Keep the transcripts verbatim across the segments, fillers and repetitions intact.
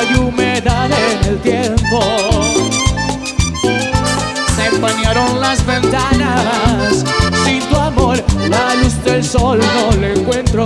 hay humedad en el tiempo. Se empañaron las ventanas, sin tu amor la luz del sol no le encuentro.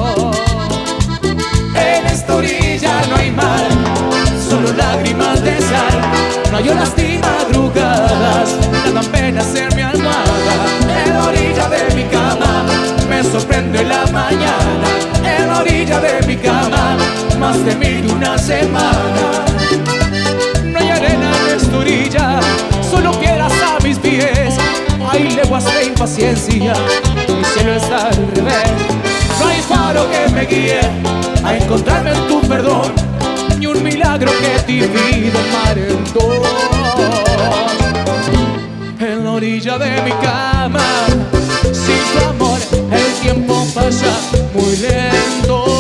En esta orilla no hay mar, solo lágrimas de sal. No hay horas ni madrugadas, nada pena ser mi almohada. En la orilla de mi cama me sorprende la mañana. En la orilla de mi cama más de mil y una semana. No hay arena en esta orilla, solo piedras a mis pies. Hay leguas de impaciencia, mi cielo está al revés. No hay faro que me guíe a encontrarme en tu perdón, ni un milagro que divida el mar en dos. En la orilla de mi cama, sin tu amor, el tiempo pasa muy lento.